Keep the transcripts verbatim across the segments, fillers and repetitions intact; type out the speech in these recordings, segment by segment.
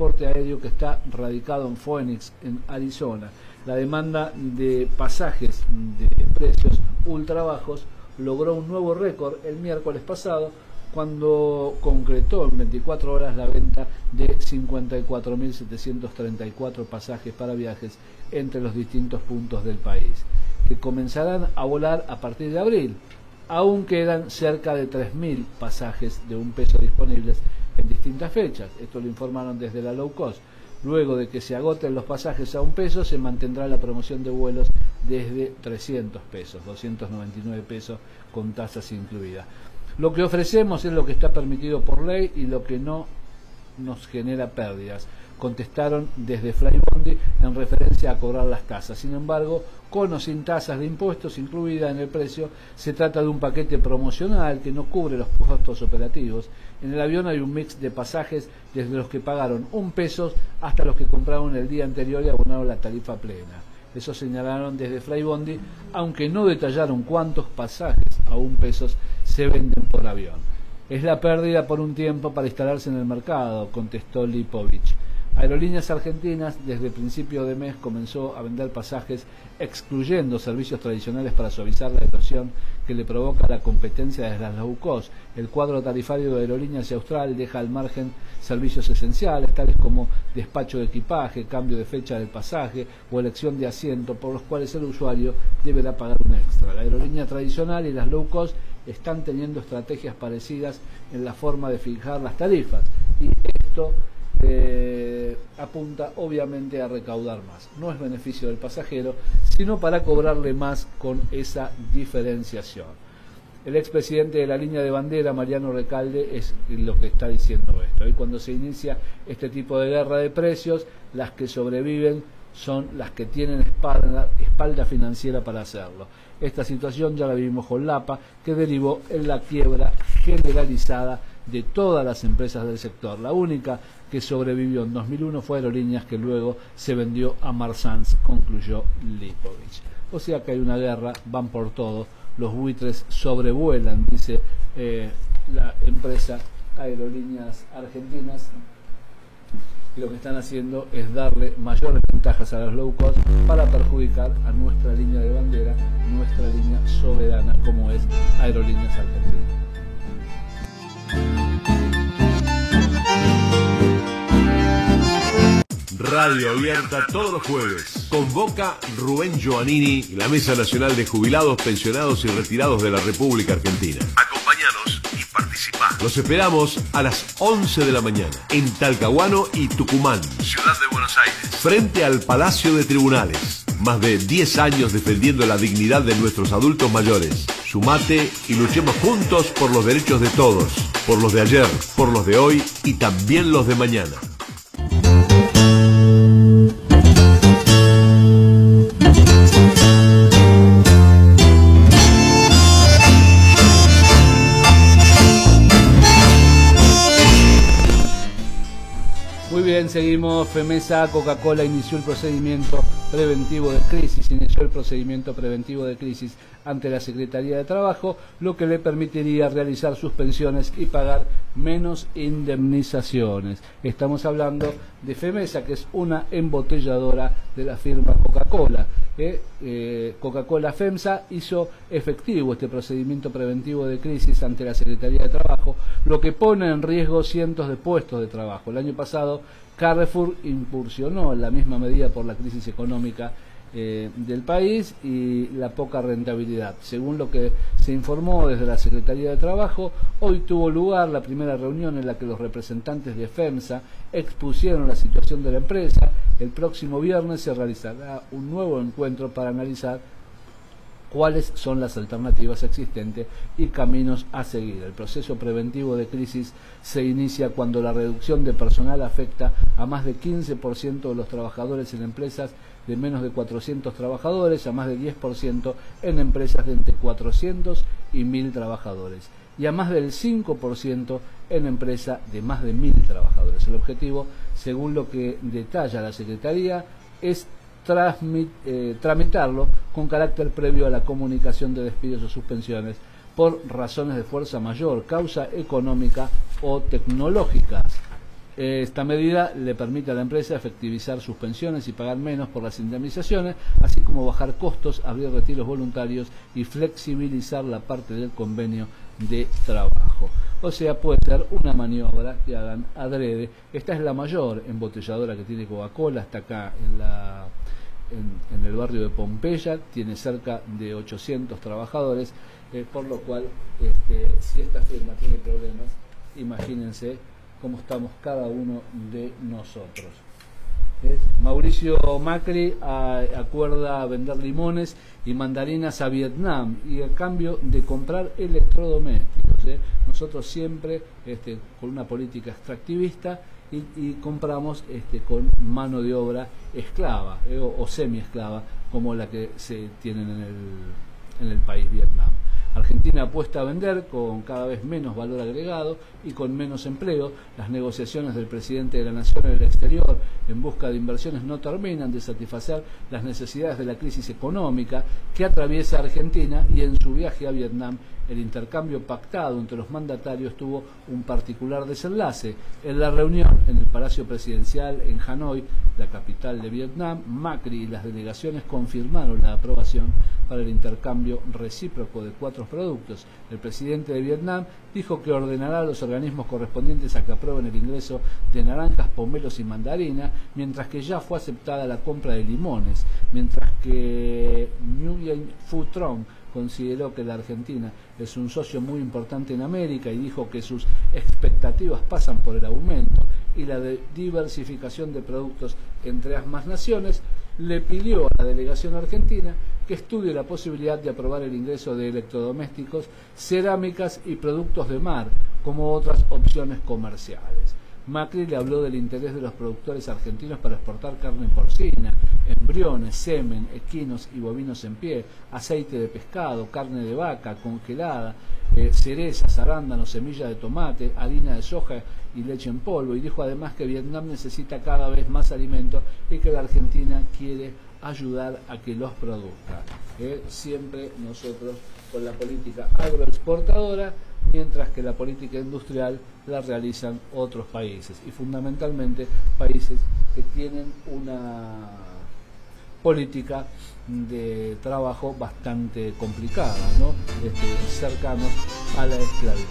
transporte aéreo que está radicado en Phoenix, en Arizona. La demanda de pasajes de precios ultra bajos logró un nuevo récord el miércoles pasado, cuando concretó en veinticuatro horas la venta de cincuenta y cuatro mil setecientos treinta y cuatro pasajes para viajes entre los distintos puntos del país, que comenzarán a volar a partir de abril. Aún quedan cerca de tres mil pasajes de un peso disponibles en distintas fechas. Esto lo informaron desde la low cost. Luego de que se agoten los pasajes a un peso, se mantendrá la promoción de vuelos desde trescientos pesos, doscientos noventa y nueve pesos con tasas incluidas. Lo que ofrecemos es lo que está permitido por ley y lo que no nos genera pérdidas, contestaron desde Flybondi en referencia a cobrar las tasas. Sin embargo, con o sin tasas de impuestos incluidas en el precio, se trata de un paquete promocional que no cubre los costos operativos. En el avión hay un mix de pasajes desde los que pagaron un peso hasta los que compraron el día anterior y abonaron la tarifa plena. Eso señalaron desde Flybondi, aunque no detallaron cuántos pasajes a un peso se venden por avión. Es la pérdida por un tiempo para instalarse en el mercado, contestó Lipovich. Aerolíneas Argentinas desde el principio de mes comenzó a vender pasajes excluyendo servicios tradicionales para suavizar la erosión que le provoca la competencia de las low cost. El cuadro tarifario de Aerolíneas Austral deja al margen servicios esenciales tales como despacho de equipaje, cambio de fecha del pasaje o elección de asiento, por los cuales el usuario deberá pagar un extra. La aerolínea tradicional y las low cost están teniendo estrategias parecidas en la forma de fijar las tarifas, y esto Eh, apunta obviamente a recaudar más. No es beneficio del pasajero, sino para cobrarle más con esa diferenciación. El expresidente de la línea de bandera, Mariano Recalde, es lo que está diciendo esto. Y cuando se inicia este tipo de guerra de precios, las que sobreviven son las que tienen espalda, espalda financiera para hacerlo. Esta situación ya la vivimos con Lapa, que derivó en la quiebra generalizada de todas las empresas del sector. La única que sobrevivió en dos mil uno fue Aerolíneas, que luego se vendió a Marsans, concluyó Lipovich. O sea que hay una guerra, van por todo, los buitres sobrevuelan, dice eh, la empresa Aerolíneas Argentinas, y lo que están haciendo es darle mayores ventajas a los low cost para perjudicar a nuestra línea de bandera, nuestra línea soberana como es Aerolíneas Argentinas. Radio abierta todos los jueves. Convoca Rubén Giovannini y la Mesa Nacional de Jubilados, Pensionados y Retirados de la República Argentina. Acompáñanos y participá. Los esperamos a las once de la mañana en Talcahuano y Tucumán, Ciudad de Buenos Aires, frente al Palacio de Tribunales. Más de diez años defendiendo la dignidad de nuestros adultos mayores. Sumate y luchemos juntos por los derechos de todos, por los de ayer, por los de hoy y también los de mañana. Muy bien, seguimos. FEMESA. Coca-Cola inició el procedimiento preventivo de crisis, inició el procedimiento preventivo de crisis ante la Secretaría de Trabajo, lo que le permitiría realizar suspensiones y pagar menos indemnizaciones. Estamos hablando de FEMESA, que es una embotelladora de la firma Coca-Cola. Eh, eh, Coca-Cola FEMSA hizo efectivo este procedimiento preventivo de crisis ante la Secretaría de Trabajo, lo que pone en riesgo cientos de puestos de trabajo. El año pasado Carrefour incursionó en la misma medida por la crisis económica eh, del país y la poca rentabilidad. Según lo que se informó desde la Secretaría de Trabajo, hoy tuvo lugar la primera reunión en la que los representantes de FEMSA expusieron la situación de la empresa. El próximo viernes se realizará un nuevo encuentro para analizar cuáles son las alternativas existentes y caminos a seguir. El proceso preventivo de crisis se inicia cuando la reducción de personal afecta a más de quince por ciento de los trabajadores en empresas de menos de cuatrocientos trabajadores, a más de diez por ciento en empresas de entre cuatrocientos y mil trabajadores, y a más del cinco por ciento en empresas de más de mil trabajadores. El objetivo, según lo que detalla la Secretaría, es Transmit, eh, tramitarlo con carácter previo a la comunicación de despidos o suspensiones por razones de fuerza mayor, causa económica o tecnológicas. Esta medida le permite a la empresa efectivizar sus pensiones y pagar menos por las indemnizaciones, así como bajar costos, abrir retiros voluntarios y flexibilizar la parte del convenio de trabajo. O sea, puede ser una maniobra que hagan adrede. Esta es la mayor embotelladora que tiene Coca-Cola, está acá en la en, en el barrio de Pompeya, tiene cerca de ochocientos trabajadores, eh, por lo cual, este, si esta firma tiene problemas, imagínense cómo estamos cada uno de nosotros. ¿Eh? Mauricio Macri a, acuerda vender limones y mandarinas a Vietnam y a cambio de comprar electrodomésticos. ¿eh? Nosotros siempre este, con una política extractivista y, y compramos este, con mano de obra esclava ¿eh? o, o semi-esclava como la que se tienen en el, en el país Vietnam. Argentina apuesta a vender con cada vez menos valor agregado y con menos empleo. Las negociaciones del presidente de la Nación en el exterior en busca de inversiones no terminan de satisfacer las necesidades de la crisis económica que atraviesa Argentina, y en su viaje a Vietnam el intercambio pactado entre los mandatarios tuvo un particular desenlace. En la reunión en el Palacio Presidencial en Hanoi, la capital de Vietnam, Macri y las delegaciones confirmaron la aprobación para el intercambio recíproco de cuatro productos. El presidente de Vietnam dijo que ordenará a los organismos correspondientes a que aprueben el ingreso de naranjas, pomelos y mandarina, mientras que ya fue aceptada la compra de limones, mientras que Nguyen Phu Trong consideró que la Argentina es un socio muy importante en América y dijo que sus expectativas pasan por el aumento y la de diversificación de productos entre ambas naciones. Le pidió a la delegación argentina que estudie la posibilidad de aprobar el ingreso de electrodomésticos, cerámicas y productos de mar como otras opciones comerciales. Macri le habló del interés de los productores argentinos para exportar carne porcina, embriones, semen, equinos y bovinos en pie, aceite de pescado, carne de vaca congelada, eh, cerezas, arándanos, semillas de tomate, harina de soja y leche en polvo, y dijo además que Vietnam necesita cada vez más alimentos y que la Argentina quiere ayudar a que los produzca. Eh, siempre nosotros con la política agroexportadora, mientras que la política industrial la realizan otros países, y fundamentalmente países que tienen una política de trabajo bastante complicada, ¿no? Este, cercanos a la esclavitud.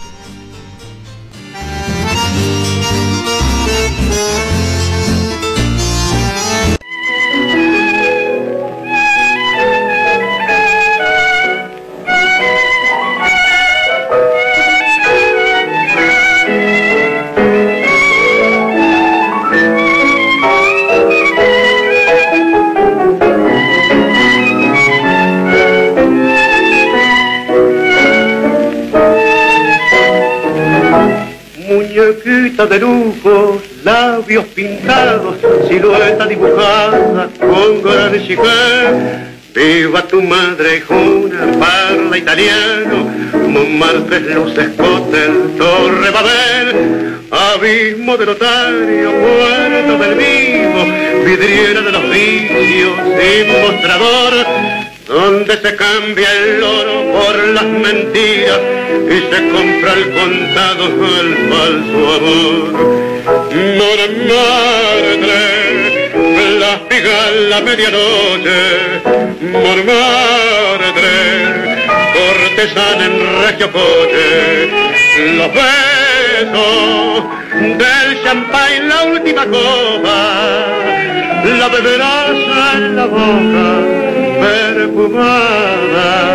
Muñequita de lujo, labios pintados, silueta dibujada con gran chiqué. Viva tu madre, hijuna, parla italiano, Montmartre, luces, cóctel, Torre Babel, abismo del otario, puerto del vivo, vidriera de los vicios y mostrador, donde se cambia el oro por las mentiras y se compra al contado el falso amor. Montmartre, plastiga la medianoche, Montmartre, cortesana en regio coche, los besos del champán, la última copa, la beberás en la boca perfumada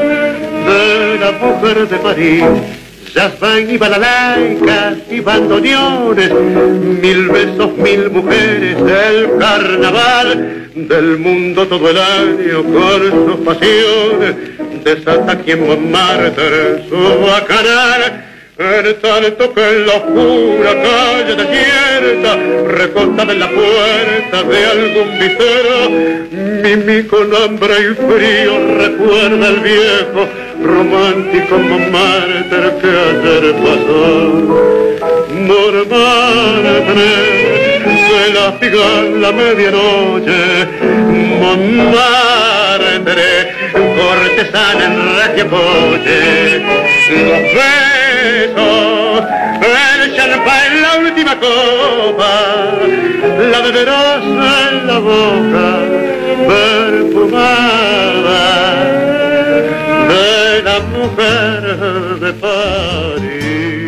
de la mujer de París. Jasmine y balalaicas y bandoneones, mil besos, mil mujeres del carnaval, del mundo todo el año con sus pasiones, desata aquí en Montmartre su bacanal. En tanto que en la oscura calle desierta, recostada en la puerta de algún vitero, Mimi con hambre y frío recuerda el viejo romántico Montmartre que ayer pasó. Montmartre, que lastiga la medianoche, Montmartre, cortesana en Raquiapoche, los besos, el champán, la última copa la beberás en la boca perfumada de la mujer de París.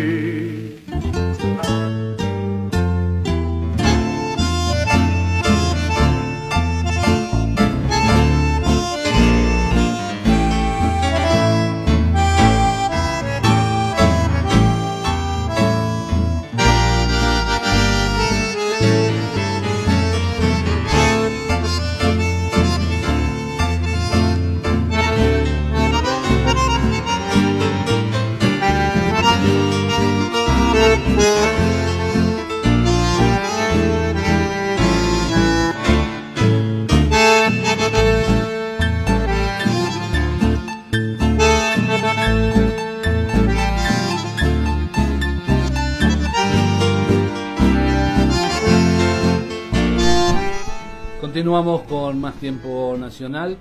Continuamos con más tiempo nacional.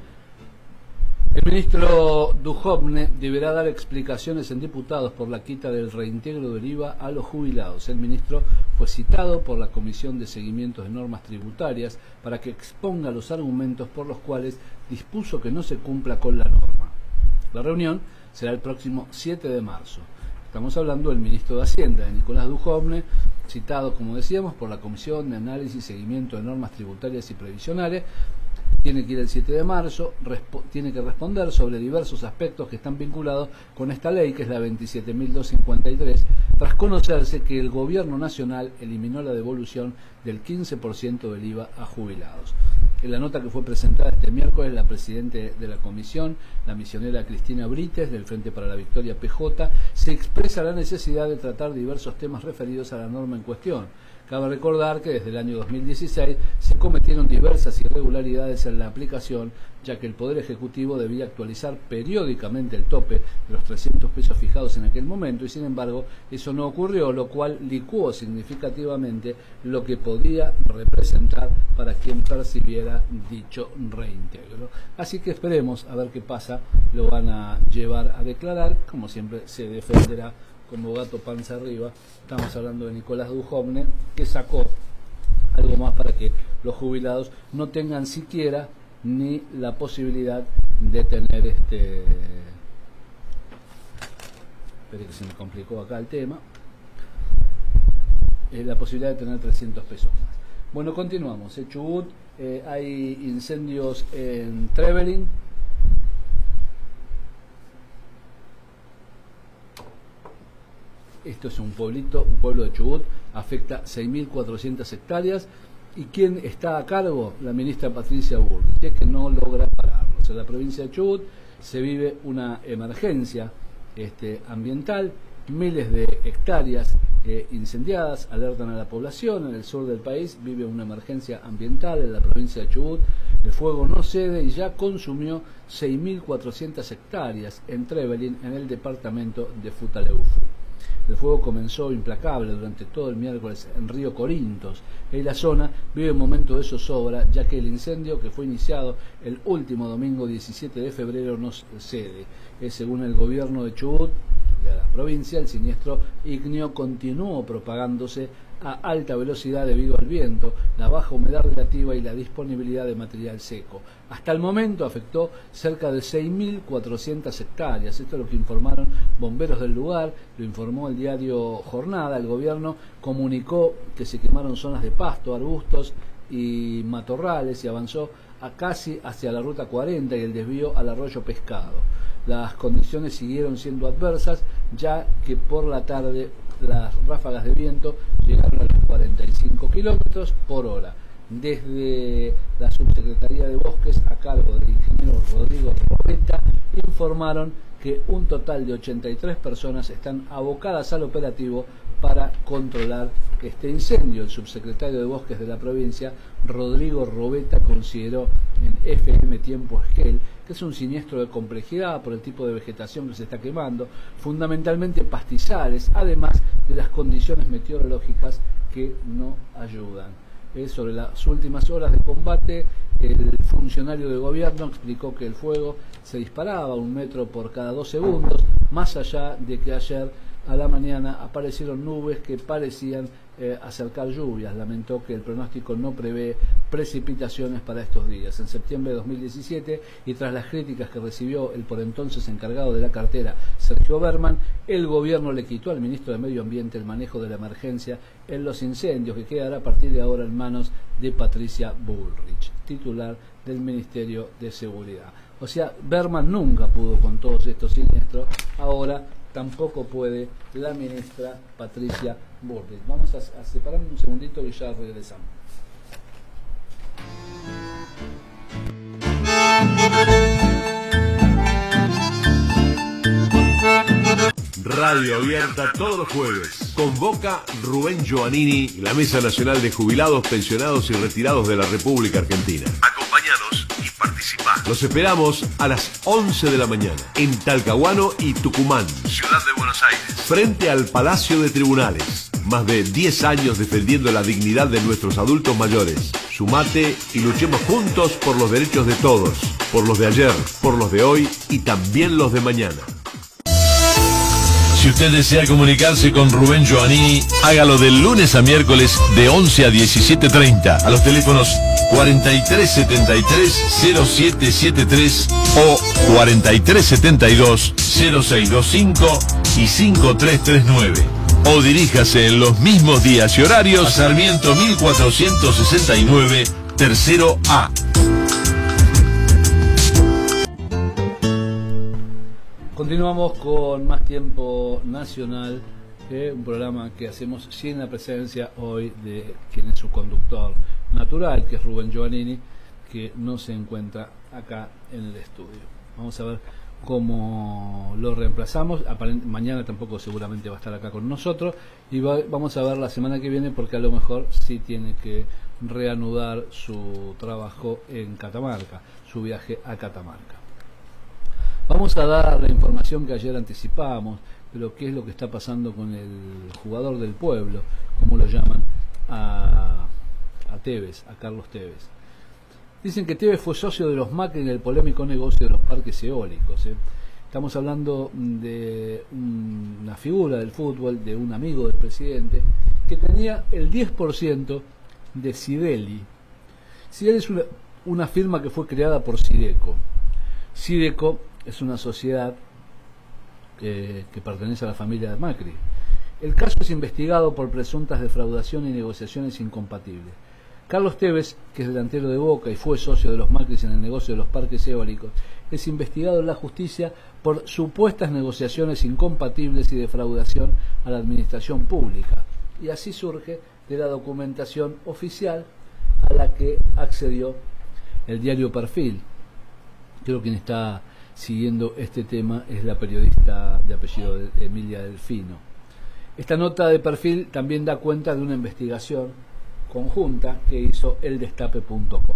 El ministro Duhovne deberá dar explicaciones en diputados por la quita del reintegro del I V A a los jubilados. El ministro fue citado por la Comisión de Seguimiento de Normas Tributarias para que exponga los argumentos por los cuales dispuso que no se cumpla con la norma. La reunión será el próximo siete de marzo. Estamos hablando del ministro de Hacienda, de Nicolás Duhovne, citado, como decíamos, por la Comisión de Análisis y Seguimiento de Normas Tributarias y Previsionales. Tiene que ir el siete de marzo, tiene que responder sobre diversos aspectos que están vinculados con esta ley, que es la veintisiete mil doscientos cincuenta y tres, tras conocerse que el Gobierno Nacional eliminó la devolución del quince por ciento del I V A a jubilados. En la nota que fue presentada este miércoles, la presidenta de la comisión, la misionera Cristina Brites, del Frente para la Victoria P J, se expresa la necesidad de tratar diversos temas referidos a la norma en cuestión. Cabe recordar que desde el año dos mil dieciséis se cometieron diversas irregularidades en la aplicación, ya que el Poder Ejecutivo debía actualizar periódicamente el tope de los trescientos pesos fijados en aquel momento, y sin embargo eso no ocurrió, lo cual licuó significativamente lo que podía representar para quien percibiera dicho reintegro. Así que esperemos a ver qué pasa. Lo van a llevar a declarar, como siempre se defenderá como gato panza arriba. Estamos hablando de Nicolás Duhovne, que sacó algo más para que los jubilados no tengan siquiera ni la posibilidad de tener este... Espere que se me complicó acá el tema. Eh, la posibilidad de tener trescientos pesos más. Bueno, continuamos. En Chubut eh, hay incendios en Trevelin. Esto es un pueblito, un pueblo de Chubut, afecta seis mil cuatrocientas hectáreas. ¿Y quién está a cargo? La ministra Patricia Bullrich, que no logra pararlo. En la provincia de Chubut se vive una emergencia este, ambiental, miles de hectáreas eh, incendiadas, alertan a la población. En el sur del país vive una emergencia ambiental. En la provincia de Chubut el fuego no cede y ya consumió seis mil cuatrocientas hectáreas en Trevelin, en el departamento de Futaleufú. El fuego comenzó implacable durante todo el miércoles en Río Corintos. En la zona vive un momento de zozobra, ya que el incendio, que fue iniciado el último domingo diecisiete de febrero, no cede. Eh, según el gobierno de Chubut, de la provincia, el siniestro ígneo continuó propagándose a alta velocidad debido al viento, la baja humedad relativa y la disponibilidad de material seco. Hasta el momento afectó cerca de seis mil cuatrocientas hectáreas. Esto es lo que informaron bomberos del lugar, lo informó el diario Jornada. El gobierno comunicó que se quemaron zonas de pasto, arbustos y matorrales y avanzó a casi hacia la ruta cuarenta y el desvío al arroyo Pescado. Las condiciones siguieron siendo adversas, ya que por la tarde las ráfagas de viento llegaron a los cuarenta y cinco kilómetros por hora. Desde la Subsecretaría de Bosques, a cargo del ingeniero Rodrigo Robeta, informaron que un total de ochenta y tres personas están abocadas al operativo para controlar este incendio. El subsecretario de Bosques de la provincia, Rodrigo Robeta, consideró en F M Tiempo Esquel que es un siniestro de complejidad por el tipo de vegetación que se está quemando, fundamentalmente pastizales, además de las condiciones meteorológicas que no ayudan. Eh, sobre las últimas horas de combate, el funcionario de gobierno explicó que el fuego se disparaba a un metro por cada dos segundos, más allá de que ayer a la mañana aparecieron nubes que parecían eh, acercar lluvias. Lamentó que el pronóstico no prevé precipitaciones para estos días. En septiembre de dos mil diecisiete, y tras las críticas que recibió el por entonces encargado de la cartera, Sergio Berman, el gobierno le quitó al ministro de Medio Ambiente el manejo de la emergencia en los incendios, que quedará a partir de ahora en manos de Patricia Bullrich, titular del Ministerio de Seguridad. O sea, Berman nunca pudo con todos estos siniestros, ahora tampoco puede la ministra Patricia Bullrich. Vamos a, a separarnos un segundito y ya regresamos. Radio abierta todos los jueves. Convoca Rubén Giovannini y la Mesa Nacional de Jubilados, Pensionados y Retirados de la República Argentina. Acompáñanos y participá. Los esperamos a las once de la mañana en Talcahuano y Tucumán, Ciudad de Buenos Aires, frente al Palacio de Tribunales. Más de diez años defendiendo la dignidad de nuestros adultos mayores. Sumate y luchemos juntos por los derechos de todos, por los de ayer, por los de hoy y también los de mañana. Si usted desea comunicarse con Rubén Giovannini, hágalo del lunes a miércoles de once a diecisiete treinta a los teléfonos cuarenta y tres setenta y tres cero siete setenta y tres o cuarenta y tres setenta y dos cero seis veinticinco y cinco tres treinta y nueve. O diríjase en los mismos días y horarios a Sarmiento mil cuatrocientos sesenta y nueve, tercero A. Continuamos con más tiempo nacional, eh, un programa que hacemos sin la presencia hoy de quien es su conductor natural, que es Rubén Giovannini, que no se encuentra acá en el estudio. Vamos a ver cómo lo reemplazamos. Aparent- mañana tampoco seguramente va a estar acá con nosotros, y va- vamos a ver la semana que viene, porque a lo mejor sí tiene que reanudar su trabajo en Catamarca, su viaje a Catamarca. Vamos a dar la información que ayer anticipábamos, pero qué es lo que está pasando con el jugador del pueblo, como lo llaman, a, a Tevez, a Carlos Tevez. Dicen que Tevez fue socio de los Macri en el polémico negocio de los parques eólicos. ¿eh? Estamos hablando de un, una figura del fútbol, de un amigo del presidente, que tenía el diez por ciento de Sideli. Sideli es una, una firma que fue creada por Sideco. Sideco es una sociedad eh, que pertenece a la familia de Macri. El caso es investigado por presuntas defraudaciones y negociaciones incompatibles. Carlos Tevez, que es delantero de Boca y fue socio de los Macri en el negocio de los parques eólicos, es investigado en la justicia por supuestas negociaciones incompatibles y defraudación a la administración pública. Y así surge de la documentación oficial a la que accedió el diario Perfil. Creo que quien está siguiendo este tema es la periodista de apellido Emilia Delfino. Esta nota de Perfil también da cuenta de una investigación conjunta que hizo el destape punto com.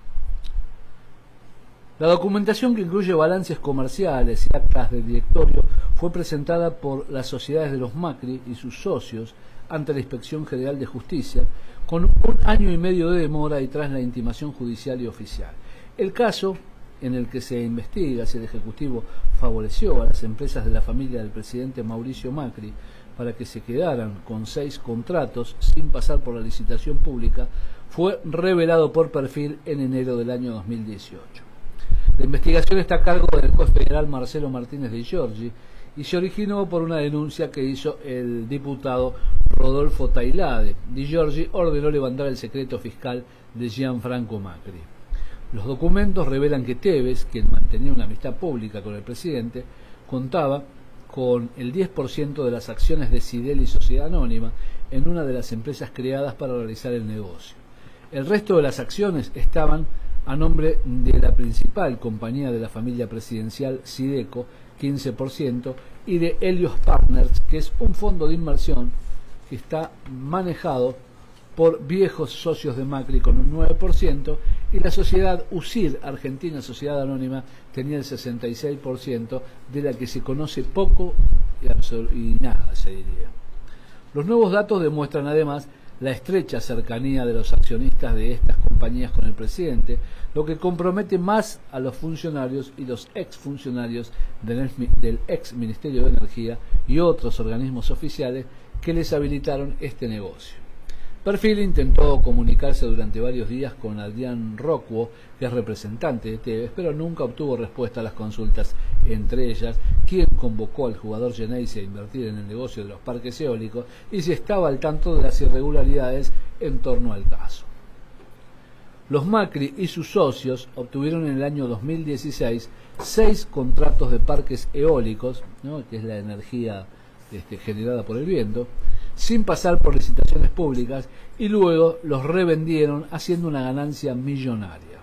La documentación, que incluye balances comerciales y actas de directorio, fue presentada por las sociedades de los Macri y sus socios ante la Inspección General de Justicia, con un año y medio de demora y tras la intimación judicial y oficial. El caso en el que se investiga si el Ejecutivo favoreció a las empresas de la familia del presidente Mauricio Macri para que se quedaran con seis contratos sin pasar por la licitación pública, fue revelado por Perfil en enero del año dos mil dieciocho. La investigación está a cargo del juez federal Marcelo Martínez Di Giorgi y se originó por una denuncia que hizo el diputado Rodolfo Tailade. Di Giorgi ordenó levantar el secreto fiscal de Gianfranco Macri. Los documentos revelan que Tevez, quien mantenía una amistad pública con el presidente, contaba con el diez por ciento de las acciones de Sideli Sociedad Anónima en una de las empresas creadas para realizar el negocio. El resto de las acciones estaban a nombre de la principal compañía de la familia presidencial, Sideco, quince por ciento, y de Helios Partners, que es un fondo de inversión que está manejado por viejos socios de Macri con un nueve por ciento, y la sociedad U S I R Argentina Sociedad Anónima tenía el sesenta y seis por ciento, de la que se conoce poco y, y nada, se diría. Los nuevos datos demuestran además la estrecha cercanía de los accionistas de estas compañías con el presidente, lo que compromete más a los funcionarios y los exfuncionarios del, del ex Ministerio de Energía y otros organismos oficiales que les habilitaron este negocio. Perfil intentó comunicarse durante varios días con Adrián Rocco, que es representante de Tevez, pero nunca obtuvo respuesta a las consultas, entre ellas quién convocó al jugador Geneise a invertir en el negocio de los parques eólicos y si estaba al tanto de las irregularidades en torno al caso. Los Macri y sus socios obtuvieron en el año dos mil dieciséis seis contratos de parques eólicos, ¿no?, que es la energía este, generada por el viento, sin pasar por licitaciones públicas, y luego los revendieron haciendo una ganancia millonaria.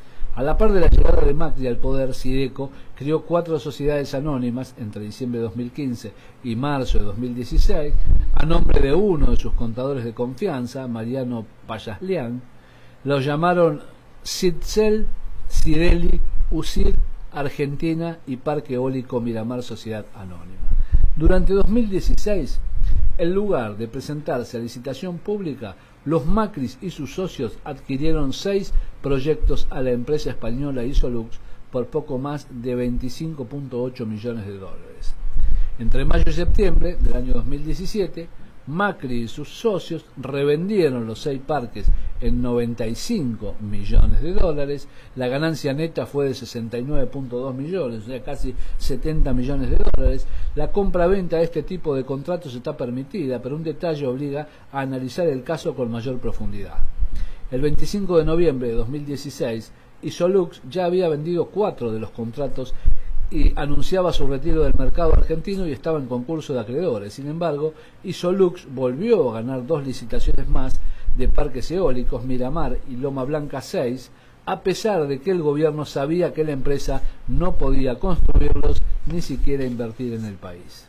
A la par de la llegada de Macri al poder, Sideco creó cuatro sociedades anónimas entre diciembre de dos mil quince y marzo de dos mil dieciséis, a nombre de uno de sus contadores de confianza, Mariano Payaslian. Los llamaron Sitcel, Sideli, USIR, Argentina y Parque Eólico Miramar Sociedad Anónima. Durante dos mil dieciséis, en lugar de presentarse a licitación pública, los Macris y sus socios adquirieron seis proyectos a la empresa española Isolux por poco más de veinticinco punto ocho millones de dólares. Entre mayo y septiembre del año dos mil diecisiete, Macri y sus socios revendieron los seis parques en noventa y cinco millones de dólares. La ganancia neta fue de sesenta y nueve punto dos millones, o sea, casi setenta millones de dólares. La compra-venta de este tipo de contratos está permitida, pero un detalle obliga a analizar el caso con mayor profundidad. El veinticinco de noviembre de dos mil dieciséis, Isolux ya había vendido cuatro de los contratos y anunciaba su retiro del mercado argentino y estaba en concurso de acreedores. Sin embargo, Isolux volvió a ganar dos licitaciones más de parques eólicos, Miramar y Loma Blanca seis, a pesar de que el gobierno sabía que la empresa no podía construirlos ni siquiera invertir en el país.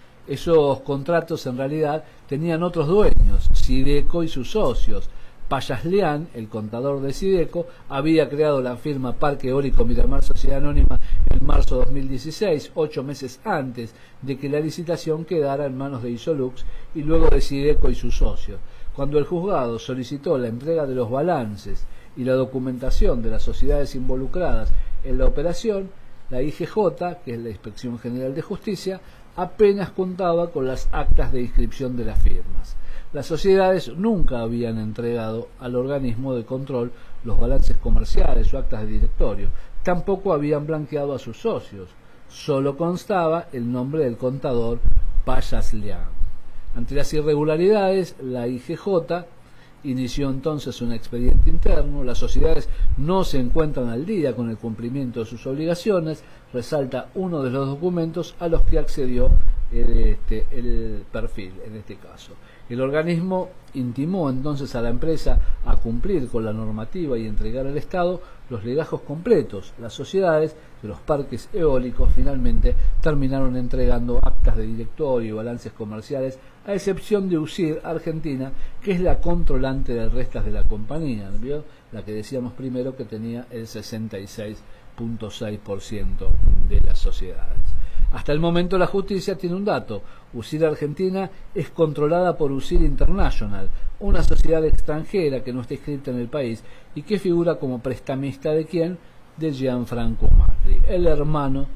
Esos contratos en realidad tenían otros dueños, Sideco y sus socios. Payaslian, el contador de Sideco, había creado la firma Parque Eólico Miramar Sociedad Anónima en marzo de dos mil dieciséis, ocho meses antes de que la licitación quedara en manos de Isolux y luego de Sideco y sus socios. Cuando el juzgado solicitó la entrega de los balances y la documentación de las sociedades involucradas en la operación, la I G J, que es la Inspección General de Justicia, apenas contaba con las actas de inscripción de las firmas. Las sociedades nunca habían entregado al organismo de control los balances comerciales o actas de directorio. Tampoco habían blanqueado a sus socios. Solo constaba el nombre del contador Payaslian. Ante las irregularidades, la I G J inició entonces un expediente interno. Las sociedades no se encuentran al día con el cumplimiento de sus obligaciones, resalta uno de los documentos a los que accedió el, este, el perfil en este caso. El organismo intimó entonces a la empresa a cumplir con la normativa y entregar al Estado los legajos completos. Las sociedades de los parques eólicos finalmente terminaron entregando actas de directorio y balances comerciales, a excepción de USIR Argentina, que es la controlante de restas de la compañía, ¿vio? La que decíamos primero que tenía el sesenta y seis punto seis por ciento de las sociedades. Hasta el momento la justicia tiene un dato: USIR Argentina es controlada por USIR International, una sociedad extranjera que no está inscrita en el país y que figura como prestamista de quién, de Gianfranco Macri, el hermano,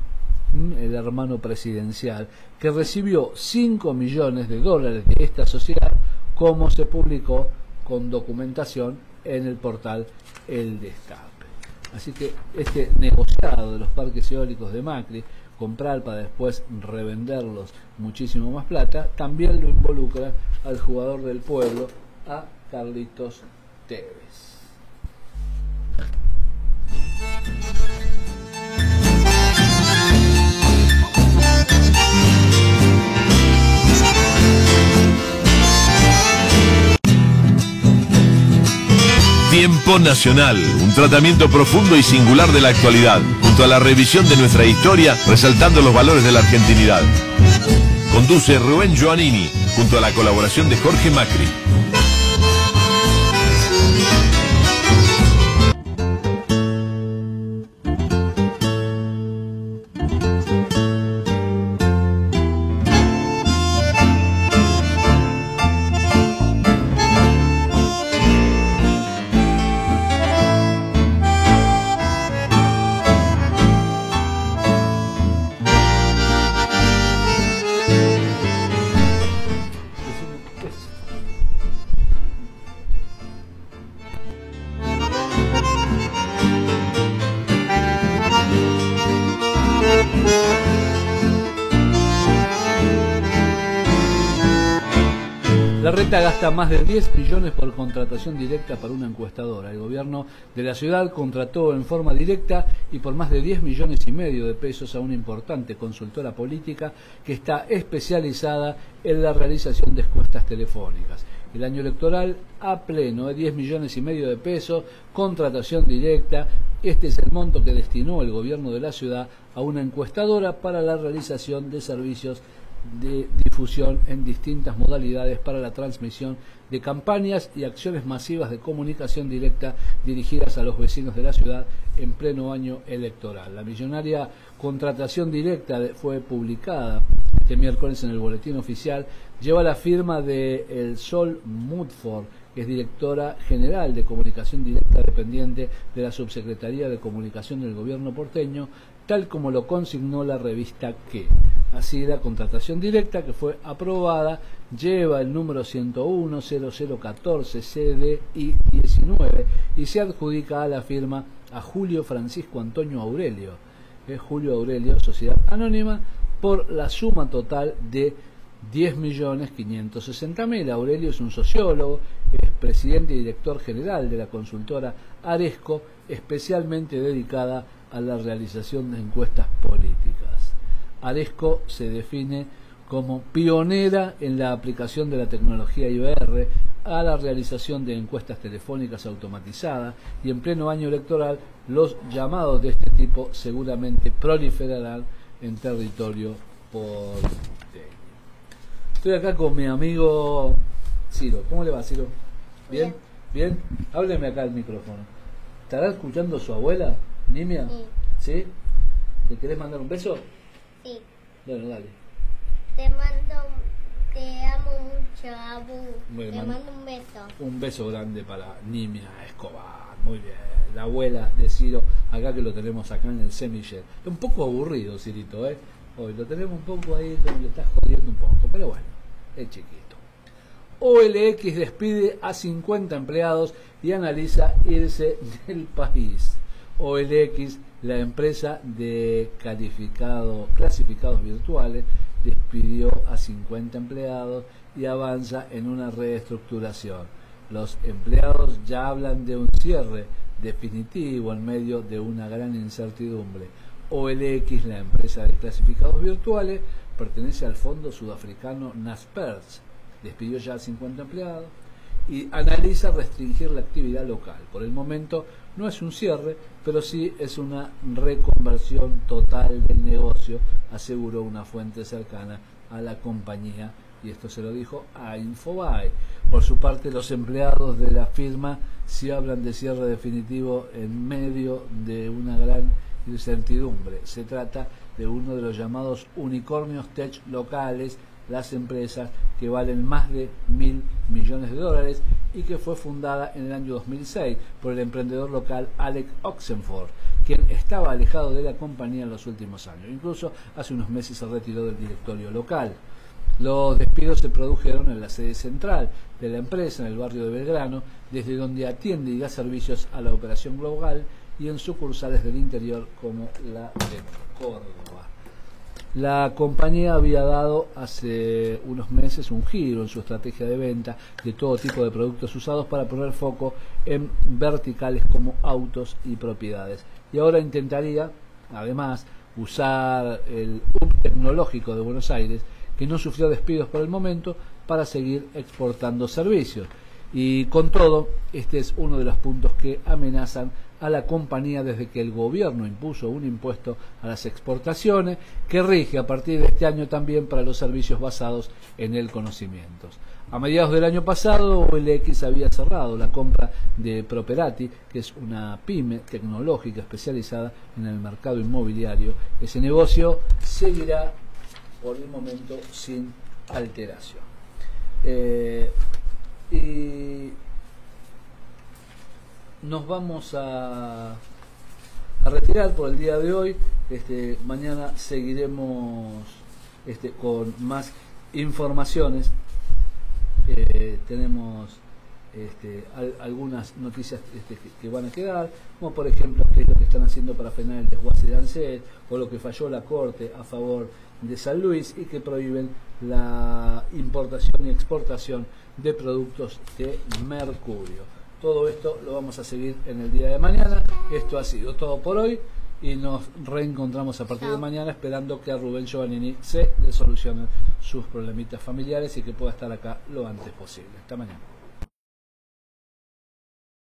el hermano presidencial, que recibió cinco millones de dólares de esta sociedad, como se publicó con documentación en el portal El Destape. Así que este negociado de los parques eólicos de Macri, comprar para después revenderlos muchísimo más plata, también lo involucra al jugador del pueblo, a Carlitos Tevez. Tiempo Nacional, un tratamiento profundo y singular de la actualidad, junto a la revisión de nuestra historia, resaltando los valores de la argentinidad. Conduce Rubén Giovannini, junto a la colaboración de Jorge Macri. Salta gasta más de diez millones por contratación directa para una encuestadora. El gobierno de la ciudad contrató en forma directa y por más de diez millones y medio de pesos a una importante consultora política que está especializada en la realización de encuestas telefónicas. El año electoral a pleno, de diez millones y medio de pesos, contratación directa. Este es el monto que destinó el gobierno de la ciudad a una encuestadora para la realización de servicios de difusión en distintas modalidades para la transmisión de campañas y acciones masivas de comunicación directa dirigidas a los vecinos de la ciudad en pleno año electoral. La millonaria contratación directa fue publicada este miércoles en el boletín oficial. Lleva la firma de El Sol Mudford, que es directora general de comunicación directa dependiente de la Subsecretaría de Comunicación del Gobierno porteño, tal como lo consignó la revista Que. Así, la contratación directa, que fue aprobada, lleva el número ciento uno cero cero catorce C D I diecinueve y se adjudica a la firma a Julio Francisco Antonio Aurelio, es Julio Aurelio, Sociedad Anónima, por la suma total de diez millones quinientos sesenta mil. Aurelio es un sociólogo, es presidente y director general de la consultora Aresco, especialmente dedicada a la realización de encuestas políticas. Aresco se define como pionera en la aplicación de la tecnología I V R a la realización de encuestas telefónicas automatizadas, y en pleno año electoral los llamados de este tipo seguramente proliferarán en territorio porteño. Estoy acá con mi amigo Ciro. ¿Cómo le va, Ciro? ¿Bien? ¿Bien? Hábleme acá al micrófono. ¿Estará escuchando su abuela, Nimia? Sí. ¿Sí? ¿Le querés mandar un beso? Sí. Bueno, dale. Te mando, te amo mucho, Abu. Bueno, te man, mando un beso. Un beso grande para Nimia Escobar. Muy bien. La abuela de Ciro, acá que lo tenemos acá en el semiller. Un poco aburrido, Cirito, ¿eh? Hoy lo tenemos un poco ahí, como le está jodiendo un poco, pero bueno, es chiquito. O L X despide a cincuenta empleados y analiza irse del país. O L X, la empresa de calificado, clasificados virtuales, despidió a cincuenta empleados y avanza en una reestructuración. Los empleados ya hablan de un cierre definitivo en medio de una gran incertidumbre. O L X, la empresa de clasificados virtuales, pertenece al fondo sudafricano Naspers, despidió ya a cincuenta empleados y analiza restringir la actividad local. Por el momento no es un cierre, pero sí es una reconversión total del negocio, aseguró una fuente cercana a la compañía, y esto se lo dijo a Infobae. Por su parte, los empleados de la firma sí hablan de cierre definitivo en medio de una gran incertidumbre. Se trata de uno de los llamados unicornios tech locales, las empresas que valen más de mil millones de dólares y que fue fundada en el año dos mil seis por el emprendedor local Alex Oxenford, quien estaba alejado de la compañía en los últimos años. Incluso hace unos meses se retiró del directorio local. Los despidos se produjeron en la sede central de la empresa, en el barrio de Belgrano, desde donde atiende y da servicios a la operación global, y en sucursales del interior como la de Córdoba. La compañía había dado hace unos meses un giro en su estrategia de venta de todo tipo de productos usados para poner foco en verticales como autos y propiedades. Y ahora intentaría, además, usar el hub tecnológico de Buenos Aires, que no sufrió despidos por el momento, para seguir exportando servicios. Y con todo, este es uno de los puntos que amenazan a la compañía desde que el gobierno impuso un impuesto a las exportaciones que rige a partir de este año también para los servicios basados en el conocimiento. A mediados del año pasado, O L X había cerrado la compra de Properati, que es una pyme tecnológica especializada en el mercado inmobiliario. Ese negocio seguirá por el momento sin alteración. Eh, y nos vamos a, a retirar por el día de hoy. Este, mañana seguiremos este, con más informaciones. Eh, tenemos este, al, algunas noticias este, que, que van a quedar, como por ejemplo qué es lo que están haciendo para frenar el desguace de ANSES, o lo que falló la Corte a favor de San Luis y que prohíben la importación y exportación de productos de mercurio. Todo esto lo vamos a seguir en el día de mañana. Esto ha sido todo por hoy y nos reencontramos a partir de mañana, esperando que a Rubén Giovannini se le solucionen sus problemitas familiares y que pueda estar acá lo antes posible. Hasta mañana.